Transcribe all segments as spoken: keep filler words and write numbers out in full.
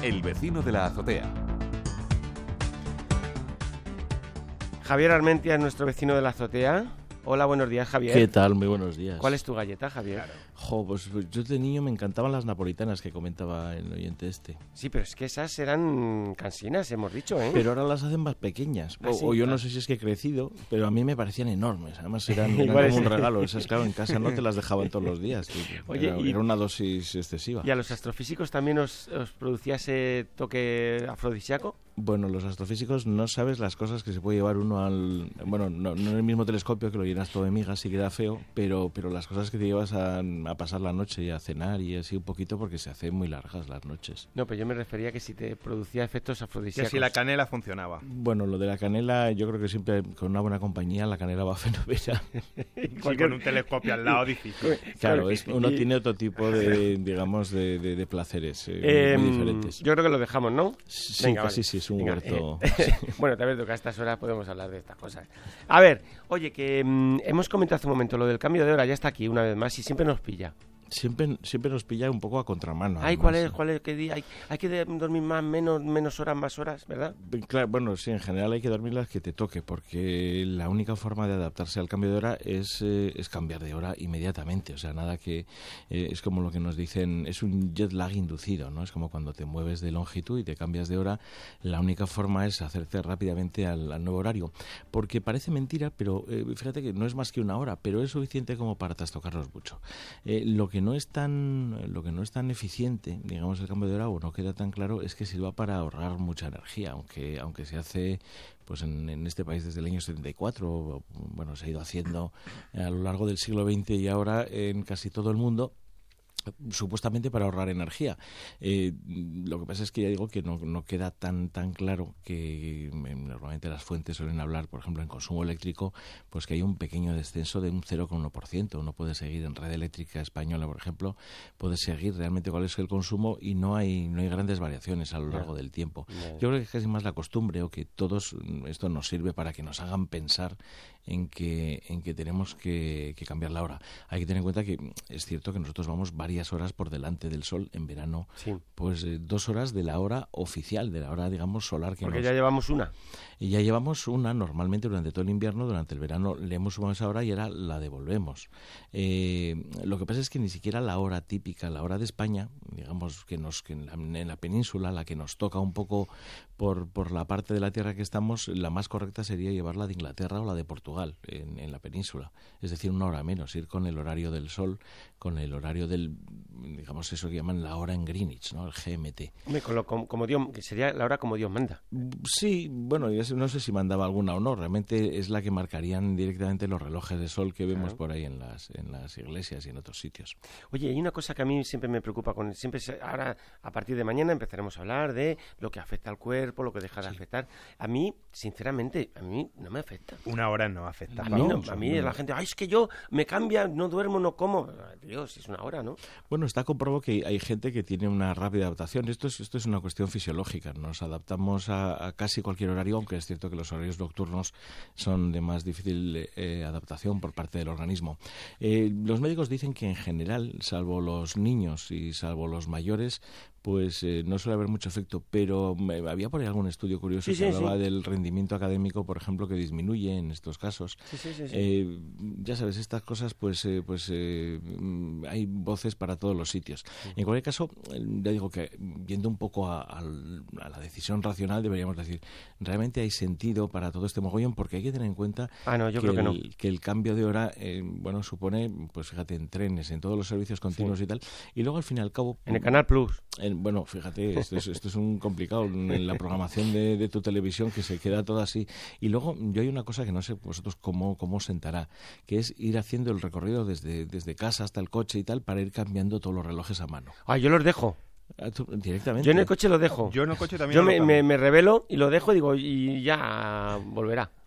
El vecino de la azotea. Javier Armentia es nuestro vecino de la azotea. Hola, buenos días, Javier. ¿Qué tal? Muy buenos días. ¿Cuál es tu galleta, Javier? Claro. Jo, pues yo de niño me encantaban las napolitanas que comentaba el oyente este. Sí, pero es que esas eran cansinas, hemos dicho, ¿eh? Pero ahora las hacen más pequeñas. Ah, o, sí, o yo claro. no sé si es que he crecido, pero a mí me parecían enormes. Además eran, eran Igual como es- un regalo. Esas, claro, en casa no te las dejaban todos los días. Oye, era, y- era una dosis excesiva. ¿Y a los astrofísicos también os, os producía ese toque afrodisíaco? Bueno, los astrofísicos no sabes las cosas que se puede llevar uno al... Bueno, no, no en el mismo telescopio, que lo llenas todo de migas, sí queda feo, pero, pero las cosas que te llevas a, a pasar la noche y a cenar y así un poquito, porque se hacen muy largas las noches. No, pero yo me refería que si te producía efectos Que afrodisíacos. si la canela funcionaba. Bueno, lo de la canela, yo creo que siempre con una buena compañía la canela va fenomenal. Sí, con un telescopio al lado difícil. Claro, es, uno Y- tiene otro tipo de, digamos, de, de, de placeres eh, Eh, muy diferentes. yo creo que lo dejamos, ¿no? Sí, Venga, casi vale. sí, es un Venga, huerto. eh, bueno, tal vez que a estas horas podemos hablar de estas cosas. A ver, oye, que mm, hemos comentado hace un momento lo del cambio de hora, ya está aquí una vez más y siempre nos pilla. Siempre, siempre nos pilla un poco a contramano. Ay, además. ¿cuál es? ¿Cuál es? ¿Qué día? Hay, hay que de- dormir más, menos, menos horas, más horas, ¿verdad? Claro, bueno, sí, en general hay que dormir las que te toque, porque la única forma de adaptarse al cambio de hora es, eh, es cambiar de hora inmediatamente. O sea, nada que... eh, es como lo que nos dicen, es un jet lag inducido, ¿no? Es como cuando te mueves de longitud y te cambias de hora, la única forma es hacerte rápidamente al, al nuevo horario. Porque parece mentira, pero eh, fíjate que no es más que una hora, pero es suficiente como para trastocarnos mucho. Eh, lo que no es tan lo que no es tan eficiente, digamos, el cambio de hora, o no queda tan claro, es que sirva para ahorrar mucha energía, aunque aunque se hace pues en, en este país desde el año setenta y cuatro, o, bueno, se ha ido haciendo a lo largo del siglo veinte y ahora en casi todo el mundo, supuestamente para ahorrar energía. Eh, lo que pasa es que ya digo que no, no queda tan tan claro que eh, normalmente las fuentes suelen hablar, por ejemplo, en consumo eléctrico, pues que hay un pequeño descenso de un cero coma uno por ciento. Uno puede seguir en Red Eléctrica Española, por ejemplo, puede seguir realmente cuál es el consumo y no hay no hay grandes variaciones a lo largo Ya. del tiempo. Ya. Yo creo que es casi más la costumbre, o que todos esto nos sirve para que nos hagan pensar en que en que tenemos que, que cambiar la hora. Hay que tener en cuenta que es cierto que nosotros vamos varias horas por delante del sol en verano, Sí. pues eh, dos horas de la hora oficial, de la hora, digamos, solar que Porque nos... ya llevamos una. Y ya llevamos una, normalmente durante todo el invierno, durante el verano le hemos sumado esa hora y ahora la devolvemos. Eh, lo que pasa es que ni siquiera la hora típica, la hora de España, digamos que nos que en, la, en la península, la que nos toca un poco por, por la parte de la tierra que estamos, la más correcta sería llevar la de Inglaterra o la de Portugal en, en la península. Es decir, una hora menos, ir con el horario del sol, con el horario del, digamos, eso que llaman la hora en Greenwich, ¿no? El G M T. Hombre, con lo- como, como Dios, que sería la hora como Dios manda. Sí, bueno, yo no sé si mandaba alguna o no, realmente es la que marcarían directamente los relojes de sol que vemos Claro. por ahí en las en las iglesias y en otros sitios. Oye, hay una cosa que a mí siempre me preocupa, con siempre se- ahora a partir de mañana empezaremos a hablar de lo que afecta al cuerpo, lo que deja de afectar. A mí, sinceramente, a mí no me afecta. Una hora no afecta. A No, mí, no, o sea, a mí no. la gente, ay, es que yo me cambia, no duermo, no como. Dios, es una hora, ¿no? Bueno, está comprobado que hay gente que tiene una rápida adaptación. Esto es, esto es una cuestión fisiológica. Nos adaptamos a, a casi cualquier horario, aunque es cierto que los horarios nocturnos son de más difícil eh, adaptación por parte del organismo. Eh, los médicos dicen que en general, salvo los niños y salvo los mayores, pues eh, no suele haber mucho efecto, pero eh, había por ahí algún estudio curioso Sí, que sí, hablaba sí. del rendimiento académico, por ejemplo, que disminuye en estos casos. Sí, sí, sí. sí. Eh, ya sabes, estas cosas, pues, eh, pues eh, mm, hay voces para todos los sitios. En cualquier caso, eh, ya digo que yendo un poco a, al- a la decisión racional, deberíamos decir, realmente hay sentido para todo este mogollón, porque hay que tener en cuenta ah, no, yo que, creo que no. el, que el cambio de hora, eh, bueno, supone, pues fíjate, en trenes, en todos los servicios continuos y tal, y luego al fin y al cabo... En el Canal Plus. En- bueno, fíjate, esto es, esto es un complicado en la programación de, de tu televisión, que se queda todo así. Y luego yo hay una cosa que no sé vosotros cómo, cómo sentará, que es ir haciendo el recorrido desde, desde casa hasta el coche y tal, para ir cambiando todos los relojes a mano. Ah, yo los dejo. Ah, tú, directamente. Yo en el coche lo dejo. Yo en el coche también Yo lo me, cambio. me, me revelo y lo dejo y digo, y ya volverá.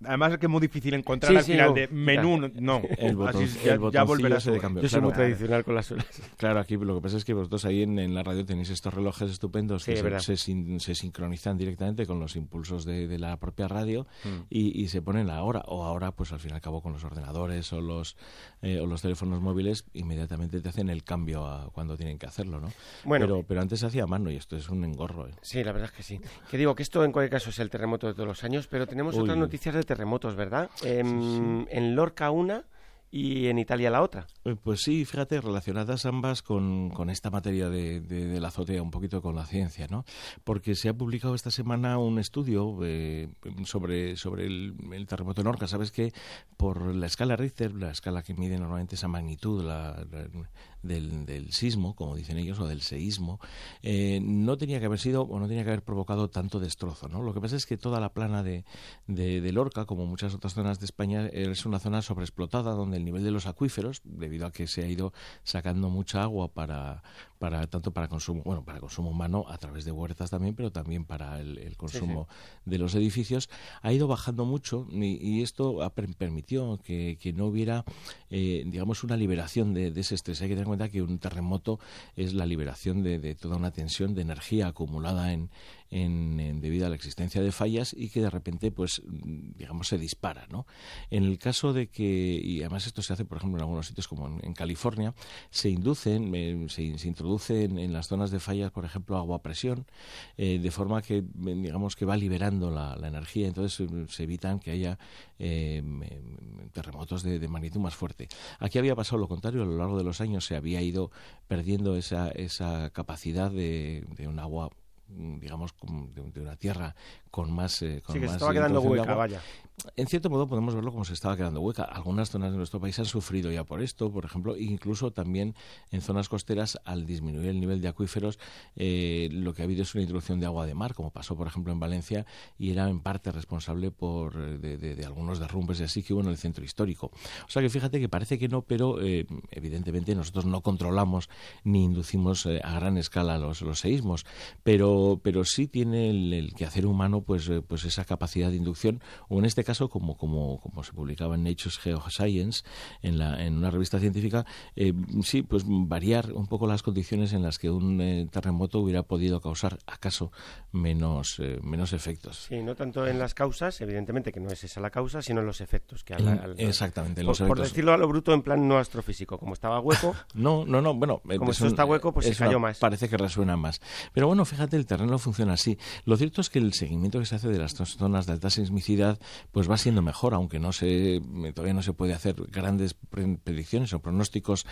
Además es que es muy difícil encontrar Sí, al sí, final no, de menú, no. El botón, Así el ya, ya botoncillo volverá ese de a cambio. Yo soy Claro, muy tradicional con las horas. Claro, aquí lo que pasa es que vosotros ahí en, en la radio tenéis estos relojes estupendos Sí, que es se, verdad. se, sin- se sincronizan directamente con los impulsos de, de la propia radio Mm. y, y se ponen la hora. O ahora, pues al fin y al cabo, con los ordenadores o los, eh, o los teléfonos móviles, inmediatamente te hacen el cambio a cuando tienen que hacerlo, ¿no? Bueno. pero, pero antes se hacía a mano y esto es un engorro, ¿eh? Sí, la verdad es que sí. Que digo que esto en cualquier caso es el terremoto de todos los años, pero tenemos Uy. otras noticias de terremotos, ¿verdad? Em, En Lorca una y en Italia la otra. Eh, Pues sí, fíjate, relacionadas ambas con, con esta materia de, de, de la azotea, un poquito con la ciencia, ¿no? Porque se ha publicado esta semana un estudio eh, sobre, sobre el, el terremoto en Lorca. Sabes que por la escala Richter, la escala que mide normalmente esa magnitud la, la- del, del sismo, como dicen ellos, o del seísmo, eh, no tenía que haber sido o no tenía que haber provocado tanto destrozo, ¿no? Lo que pasa es que toda la plana de, de, de Lorca, como muchas otras zonas de España, es una zona sobreexplotada donde el nivel de los acuíferos, debido a que se ha ido sacando mucha agua para, para tanto para consumo, bueno, para consumo humano a través de huertas también, pero también para el, el consumo de los edificios, ha ido bajando mucho y, y esto ha per- permitió que, que no hubiera, eh, digamos, una liberación de, de ese estrés. Hay que tener en cuenta que un terremoto es la liberación de, de toda una tensión de energía acumulada en, en, en debido a la existencia de fallas y que de repente, pues, digamos, se dispara, ¿no? En el caso de que, y además esto se hace, por ejemplo, en algunos sitios como en, en California, se inducen, eh, se, se introduce en, en las zonas de fallas, por ejemplo, agua a presión, eh, de forma que, digamos, que va liberando la, la energía, entonces eh, se evitan que haya eh, terremotos de, de magnitud más fuerte. Aquí había pasado lo contrario, a lo largo de los años se había ido perdiendo esa, esa capacidad de, de un agua, digamos, de, de una tierra con más eh, con Sí, que se más estaba quedando introducción de hueca, agua. vaya. En cierto modo podemos verlo como se estaba quedando hueca. Algunas zonas de nuestro país han sufrido ya por esto, por ejemplo, incluso también en zonas costeras, al disminuir el nivel de acuíferos, eh, lo que ha habido es una introducción de agua de mar, como pasó, por ejemplo, en Valencia, y era en parte responsable por eh, de, de, de algunos derrumbes y así que hubo en el centro histórico. O sea que fíjate que parece que no, pero eh, evidentemente nosotros no controlamos ni inducimos eh, a gran escala los, los seísmos, pero, pero sí tiene el, el quehacer humano pues, eh, pues esa capacidad de inducción, o en este caso, como, como, como se publicaba en Nature Geoscience, en, la, en una revista científica, eh, sí, pues variar un poco las condiciones en las que un eh, terremoto hubiera podido causar, acaso, menos, eh, menos efectos. Sí, no tanto en las causas, evidentemente que no es esa la causa, sino en los efectos. Que al, En- al- exactamente, en por, los por efectos. decirlo a lo bruto, en plan no astrofísico. Como estaba hueco, No, no, no, bueno... eh, Como es esto está hueco, pues se es una- cayó más. Parece que resuena más. Pero bueno, fíjate, el terreno funciona así. Lo cierto es que el seguimiento que se hace de las dos zonas de alta sismicidad pues va siendo mejor, aunque no se todavía no se puede hacer grandes pre- predicciones o pronósticos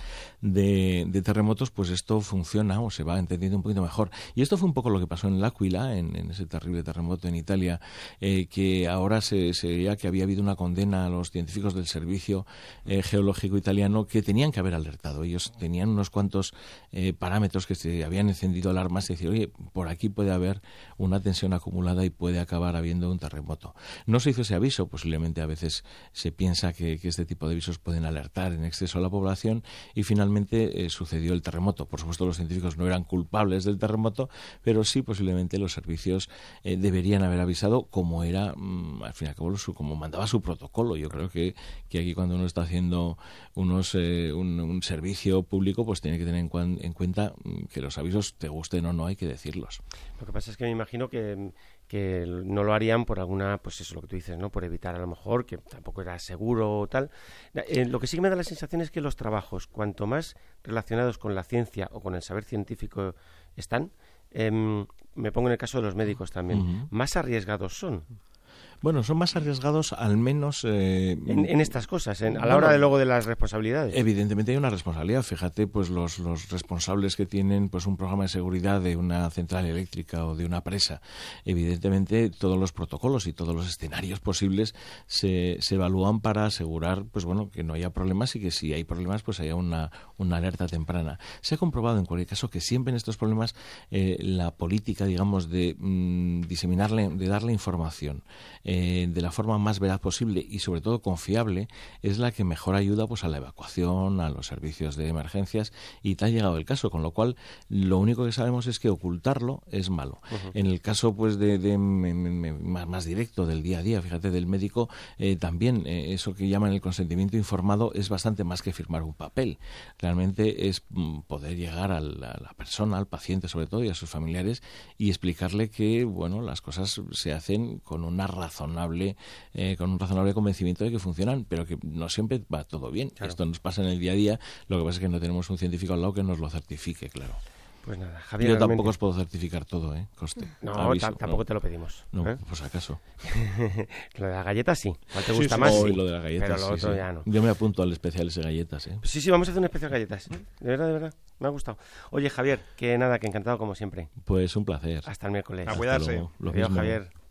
de, de terremotos, pues esto funciona o se va entendiendo un poquito mejor. Y esto fue un poco lo que pasó en L'Aquila, en, en ese terrible terremoto en Italia, eh, que ahora se, se veía que había habido una condena a los científicos del Servicio eh, Geológico Italiano que tenían que haber alertado. Ellos tenían unos cuantos eh, parámetros que se habían encendido alarmas y decir, oye, por aquí puede haber una tensión acumulada y puede acabar habiendo un terremoto. No se hizo ese aviso, posiblemente a veces se piensa que, que este tipo de avisos pueden alertar en exceso a la población y finalmente eh, sucedió el terremoto. Por supuesto, los científicos no eran culpables del terremoto, pero sí posiblemente los servicios eh, deberían haber avisado como era, mmm, al fin y al cabo, su, como mandaba su protocolo. Yo creo que, que aquí cuando uno está haciendo unos eh, un, un servicio público, pues tiene que tener en, cuan, en cuenta mm, que los avisos, te gusten o no, hay que decirlos. lo que pasa es que me imagino que, que no lo harían por alguna, pues eso, lo que tú dices, ¿no? Por evitar a lo mejor, que tampoco era seguro o tal. Eh, lo que sí que me da la sensación es que los trabajos, cuanto más relacionados con la ciencia o con el saber científico están, eh, me pongo en el caso de los médicos también, Uh-huh. más arriesgados son. Bueno, son más arriesgados, al menos... Eh, En, en estas cosas, en, a la bueno, hora de luego de las responsabilidades. Evidentemente hay una responsabilidad. Fíjate, pues los, los responsables que tienen pues un programa de seguridad de una central eléctrica o de una presa, evidentemente todos los protocolos y todos los escenarios posibles se, se evalúan para asegurar, pues bueno, que no haya problemas y que si hay problemas, pues haya una, una alerta temprana. Se ha comprobado en cualquier caso que siempre en estos problemas eh, la política, digamos, de mmm, diseminarle, de darle información, eh, eh, de la forma más veraz posible y sobre todo confiable, es la que mejor ayuda pues a la evacuación, a los servicios de emergencias, y te ha llegado el caso, con lo cual lo único que sabemos es que ocultarlo es malo. Uh-huh. En el caso pues de, de me, me, más, más directo del día a día, fíjate, del médico, eh, también eh, eso que llaman el consentimiento informado es bastante más que firmar un papel. Realmente es mm, poder llegar a la, a la persona, al paciente sobre todo, y a sus familiares, y explicarle que bueno, las cosas se hacen con una razonable eh, con un razonable convencimiento de que funcionan, pero que no siempre va todo bien. Claro. Esto nos pasa en el día a día, lo que pasa es que no tenemos un científico al lado que nos lo certifique, claro. Pues nada, Javier. Yo tampoco os puedo certificar todo, ¿eh? Coste. No, aviso, tampoco no. Te lo pedimos. No, ¿eh? por si acaso. Lo de las galletas sí. ¿Cuál te gusta sí, sí, más? Oh, sí. Lo de las galletas, pero lo sí, otro sí. ya no. Yo me apunto al especial ese galletas, ¿eh? Sí, sí, vamos a hacer un especial galletas. De verdad, de verdad. Me ha gustado. Oye, Javier, que nada, que encantado como siempre. Pues un placer. Hasta el miércoles. A cuidarse. Lo Adiós, mismo. Javier.